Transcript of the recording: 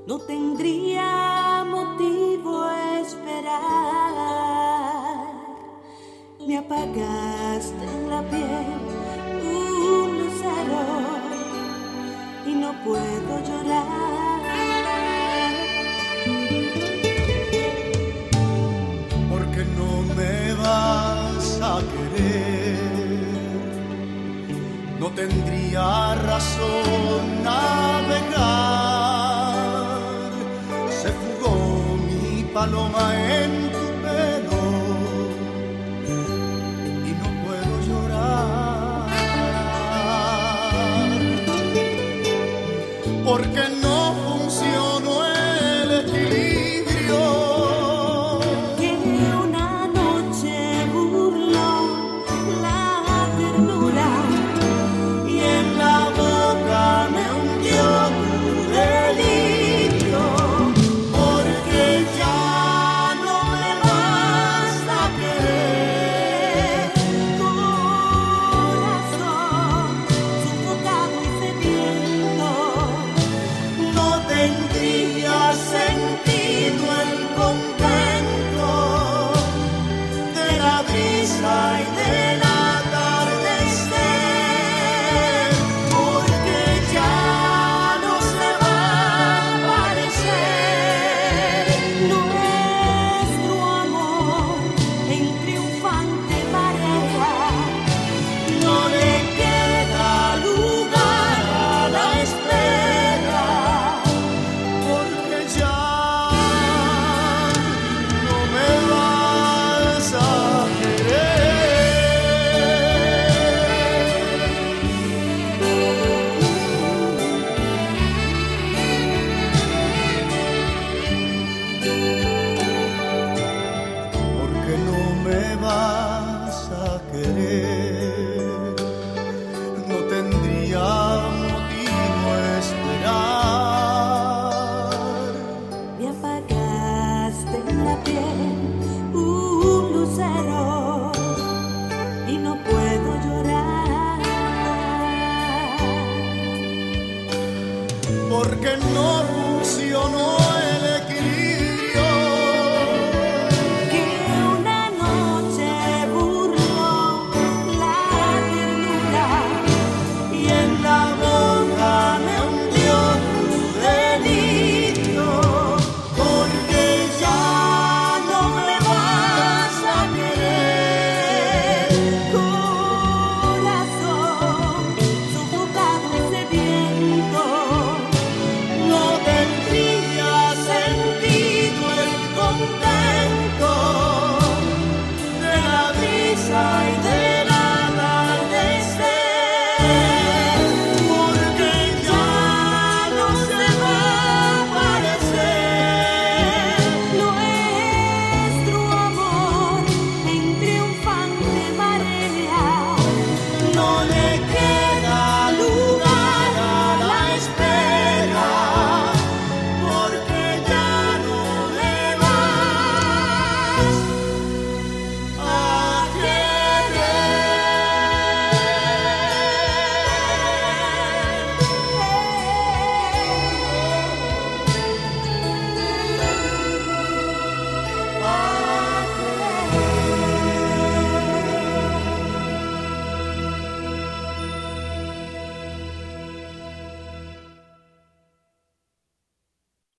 no tendría motivo a esperar. Me apagaste en la piel un lucero y no puedo llorar. Porque no me vas a querer, no tendría razón navegar. Se fugó mi paloma en tu pelo y no puedo llorar. Porque no funcionó el equilibrio Que una noche burló la ternura y en la boca me hundió tu delirio. Porque ya no me vas a querer, corazón sofocado y sediento. no tendría sentido el contento de la brisa y del atardecer. Porque ya no se va a parecer Nuestro amor en triunfante marea no le queda lugar a la espera. Porque ya no me vas a querer. Porque no me vas a querer, no tendría motivo a esperar. me apagaste en la piel un lucero y no puedo llorar. Porque no funcionó el equilibrio